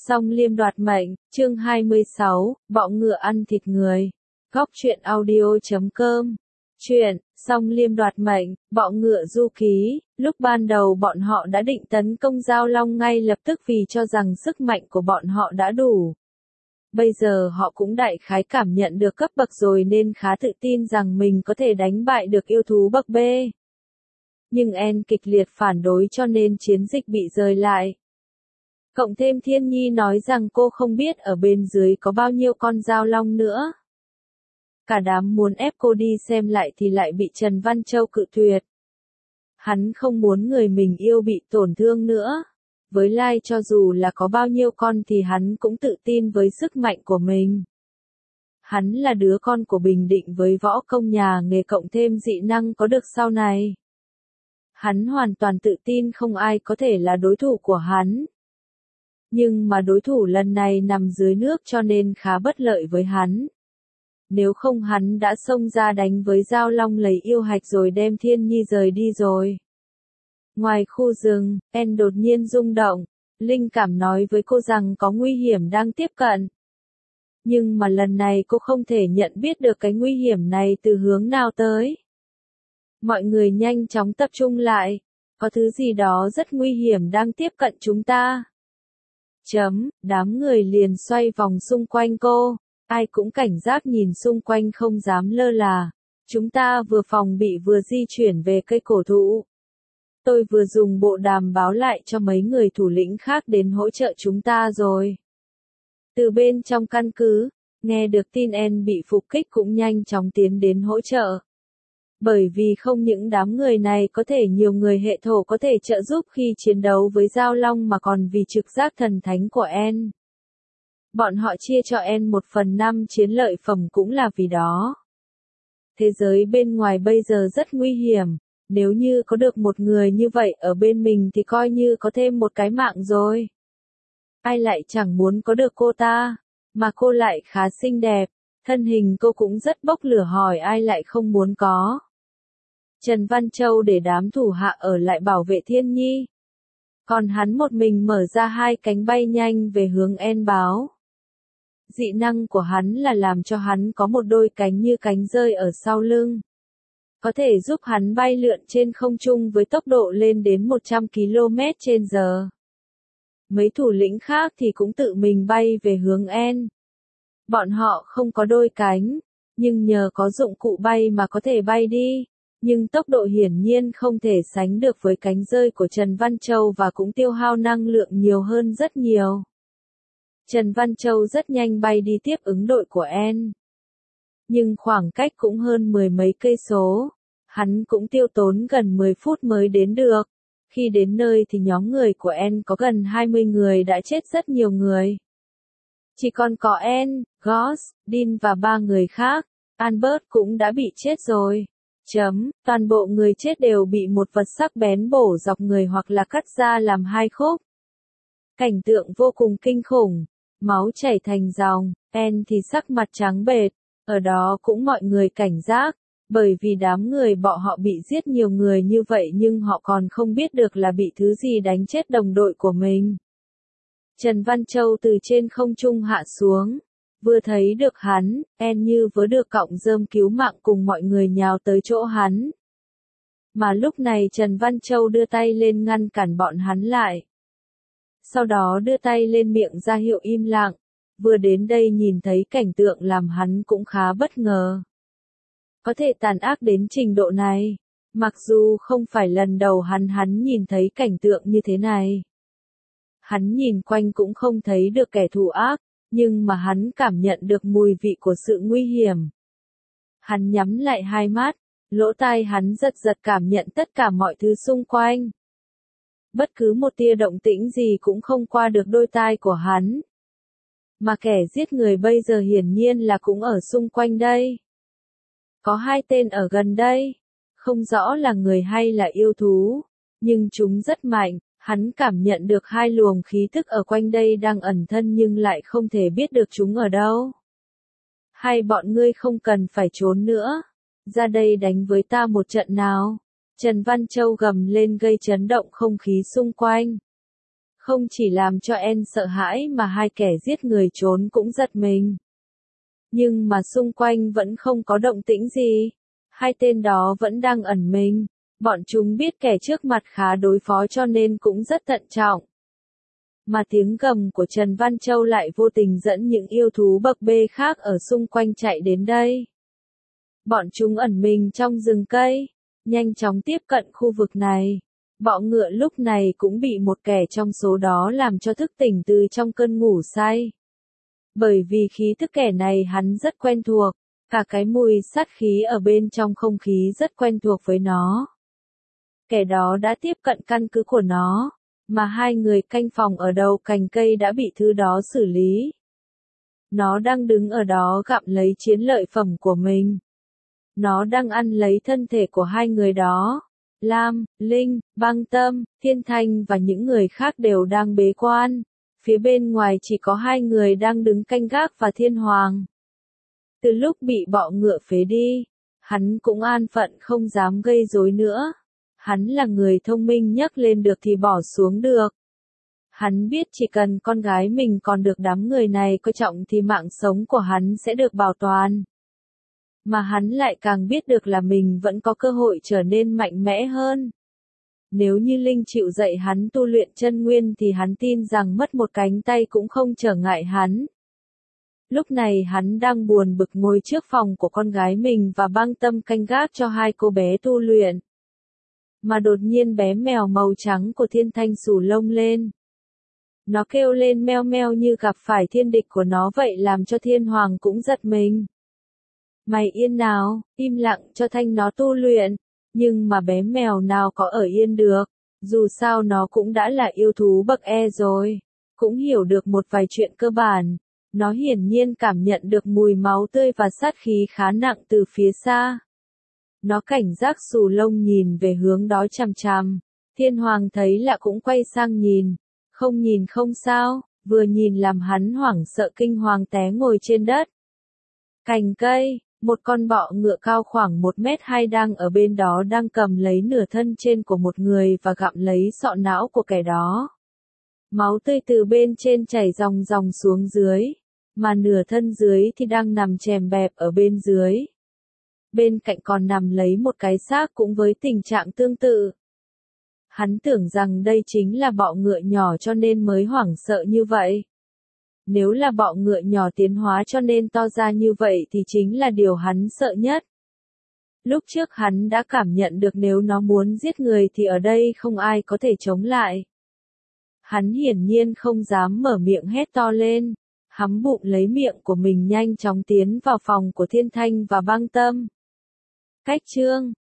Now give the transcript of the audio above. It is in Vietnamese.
Song Liêm đoạt mệnh, chương 26, bọ ngựa ăn thịt người. Góc truyện audio.com. Chuyện, Song Liêm đoạt mệnh, bọ ngựa du ký. Lúc ban đầu bọn họ đã định tấn công Giao Long ngay lập tức vì cho rằng sức mạnh của bọn họ đã đủ. Bây giờ họ cũng đại khái cảm nhận được cấp bậc rồi nên khá tự tin rằng mình có thể đánh bại được yêu thú bậc B. Nhưng En kịch liệt phản đối cho nên chiến dịch bị rời lại. Cộng thêm Thiên Nhi nói rằng cô không biết ở bên dưới có bao nhiêu con Giao Long nữa. Cả đám muốn ép cô đi xem lại thì lại bị Trần Văn Châu cự tuyệt. Hắn không muốn người mình yêu bị tổn thương nữa. Với Lai cho dù là có bao nhiêu con thì hắn cũng tự tin với sức mạnh của mình. Hắn là đứa con của Bình Định với võ công nhà nghề cộng thêm dị năng có được sau này. Hắn hoàn toàn tự tin không ai có thể là đối thủ của hắn. Nhưng mà đối thủ lần này nằm dưới nước cho nên khá bất lợi với hắn. Nếu không hắn đã xông ra đánh với Giao Long lấy yêu hạch rồi đem Thiên Nhi rời đi rồi. Ngoài khu rừng, En đột nhiên rung động. Linh cảm nói với cô rằng có nguy hiểm đang tiếp cận. Nhưng mà lần này cô không thể nhận biết được cái nguy hiểm này từ hướng nào tới. Mọi người nhanh chóng tập trung lại. Có thứ gì đó rất nguy hiểm đang tiếp cận chúng ta. Đám người liền xoay vòng xung quanh cô. Ai cũng cảnh giác nhìn xung quanh không dám lơ là. Chúng ta vừa phòng bị vừa di chuyển về cây cổ thụ. Tôi vừa dùng bộ đàm báo lại cho mấy người thủ lĩnh khác đến hỗ trợ chúng ta rồi. Từ bên trong căn cứ, nghe được tin En bị phục kích cũng nhanh chóng tiến đến hỗ trợ. Bởi vì không những đám người này có thể nhiều người hệ thổ có thể trợ giúp khi chiến đấu với Giao Long mà còn vì trực giác thần thánh của En. Bọn họ chia cho En 1/5 chiến lợi phẩm cũng là vì đó. Thế giới bên ngoài bây giờ rất nguy hiểm. Nếu như có được một người như vậy ở bên mình thì coi như có thêm một cái mạng rồi. Ai lại chẳng muốn có được cô ta, mà cô lại khá xinh đẹp, thân hình cô cũng rất bốc lửa hỏi ai lại không muốn có. Trần Văn Châu để đám thủ hạ ở lại bảo vệ Thiên Nhi. Còn hắn một mình mở ra hai cánh bay nhanh về hướng En báo. Dị năng của hắn là làm cho hắn có một đôi cánh như cánh rơi ở sau lưng. Có thể giúp hắn bay lượn trên không trung với tốc độ lên đến 100 km/h. Mấy thủ lĩnh khác thì cũng tự mình bay về hướng En. Bọn họ không có đôi cánh, nhưng nhờ có dụng cụ bay mà có thể bay đi. Nhưng tốc độ hiển nhiên không thể sánh được với cánh rơi của Trần Văn Châu và cũng tiêu hao năng lượng nhiều hơn rất nhiều. Trần Văn Châu rất nhanh bay đi tiếp ứng đội của En. Nhưng khoảng cách cũng hơn 10 mấy cây số. Hắn cũng tiêu tốn gần 10 phút mới đến được. Khi đến nơi thì nhóm người của En có gần 20 người đã chết rất nhiều người. Chỉ còn có En, Goss, Dean và 3 người khác. Albert cũng đã bị chết rồi. Toàn bộ người chết đều bị một vật sắc bén bổ dọc người hoặc là cắt ra làm hai khúc. Cảnh tượng vô cùng kinh khủng. Máu chảy thành dòng, En thì sắc mặt trắng bệch. Ở đó cũng mọi người cảnh giác. Bởi vì đám người bọ họ bị giết nhiều người như vậy nhưng họ còn không biết được là bị thứ gì đánh chết đồng đội của mình. Trần Văn Châu từ trên không trung hạ xuống. Vừa thấy được hắn, En như vớ được cọng rơm cứu mạng cùng mọi người nhào tới chỗ hắn. Mà lúc này Trần Văn Châu đưa tay lên ngăn cản bọn hắn lại. Sau đó đưa tay lên miệng ra hiệu im lặng. Vừa đến đây nhìn thấy cảnh tượng làm hắn cũng khá bất ngờ. Có thể tàn ác đến trình độ này. Mặc dù không phải lần đầu hắn nhìn thấy cảnh tượng như thế này. Hắn nhìn quanh cũng không thấy được kẻ thù ác, nhưng mà hắn cảm nhận được mùi vị của sự nguy hiểm. Hắn nhắm lại hai mắt, lỗ tai hắn giật cảm nhận tất cả mọi thứ xung quanh. Bất cứ một tia động tĩnh gì cũng không qua được đôi tai của hắn. Mà kẻ giết người bây giờ hiển nhiên là cũng ở xung quanh đây. Có hai tên ở gần đây, không rõ là người hay là yêu thú, nhưng chúng rất mạnh, hắn cảm nhận được hai luồng khí tức ở quanh đây đang ẩn thân nhưng lại không thể biết được chúng ở đâu. Hay bọn ngươi không cần phải trốn nữa, ra đây đánh với ta một trận nào. Trần Văn Châu gầm lên gây chấn động không khí xung quanh. Không chỉ làm cho En sợ hãi mà hai kẻ giết người trốn cũng giật mình. Nhưng mà xung quanh vẫn không có động tĩnh gì. Hai tên đó vẫn đang ẩn mình. Bọn chúng biết kẻ trước mặt khá đối phó cho nên cũng rất thận trọng. Mà tiếng gầm của Trần Văn Châu lại vô tình dẫn những yêu thú bậc B khác ở xung quanh chạy đến đây. Bọn chúng ẩn mình trong rừng cây, nhanh chóng tiếp cận khu vực này. Bọ ngựa lúc này cũng bị một kẻ trong số đó làm cho thức tỉnh từ trong cơn ngủ say. Bởi vì khí thức kẻ này hắn rất quen thuộc, cả cái mùi sát khí ở bên trong không khí rất quen thuộc với nó. Kẻ đó đã tiếp cận căn cứ của nó, mà hai người canh phòng ở đầu cành cây đã bị thứ đó xử lý. Nó đang đứng ở đó gặm lấy chiến lợi phẩm của mình. Nó đang ăn lấy thân thể của hai người đó. Lam, Linh, Băng Tâm, Thiên Thanh và những người khác đều đang bế quan. Phía bên ngoài chỉ có hai người đang đứng canh gác và Thiên Hoàng. Từ lúc bị bọ ngựa phế đi, hắn cũng an phận không dám gây rối nữa. Hắn là người thông minh, nhấc lên được thì bỏ xuống được. Hắn biết chỉ cần con gái mình còn được đám người này coi trọng thì mạng sống của hắn sẽ được bảo toàn. Mà hắn lại càng biết được là mình vẫn có cơ hội trở nên mạnh mẽ hơn. Nếu như Linh chịu dạy hắn tu luyện chân nguyên thì hắn tin rằng mất một cánh tay cũng không trở ngại hắn. Lúc này hắn đang buồn bực ngồi trước phòng của con gái mình và Băng Tâm canh gác cho hai cô bé tu luyện. Mà đột nhiên bé mèo màu trắng của Thiên Thanh xù lông lên. Nó kêu lên meo meo như gặp phải thiên địch của nó vậy làm cho Thiên Hoàng cũng giật mình. Mày yên nào, im lặng cho Thanh nó tu luyện. Nhưng mà bé mèo nào có ở yên được. Dù sao nó cũng đã là yêu thú bậc E rồi. Cũng hiểu được một vài chuyện cơ bản. Nó hiển nhiên cảm nhận được mùi máu tươi và sát khí khá nặng từ phía xa. Nó cảnh giác xù lông nhìn về hướng đó chằm chằm. Thiên Hoàng thấy lạ cũng quay sang nhìn. Không nhìn không sao, vừa nhìn làm hắn hoảng sợ kinh hoàng té ngồi trên đất. Cành cây, một con bọ ngựa cao khoảng 1m2 đang ở bên đó đang cầm lấy nửa thân trên của một người và gặm lấy sọ não của kẻ đó. Máu tươi từ bên trên chảy ròng ròng xuống dưới, mà nửa thân dưới thì đang nằm chèm bẹp ở bên dưới. Bên cạnh còn nằm lấy một cái xác cũng với tình trạng tương tự. Hắn tưởng rằng đây chính là bọ ngựa nhỏ cho nên mới hoảng sợ như vậy. Nếu là bọ ngựa nhỏ tiến hóa cho nên to ra như vậy thì chính là điều hắn sợ nhất. Lúc trước hắn đã cảm nhận được nếu nó muốn giết người thì ở đây không ai có thể chống lại. Hắn hiển nhiên không dám mở miệng hét to lên, hắm bụng lấy miệng của mình nhanh chóng tiến vào phòng của Thiên Thanh và Băng Tâm. Cách chương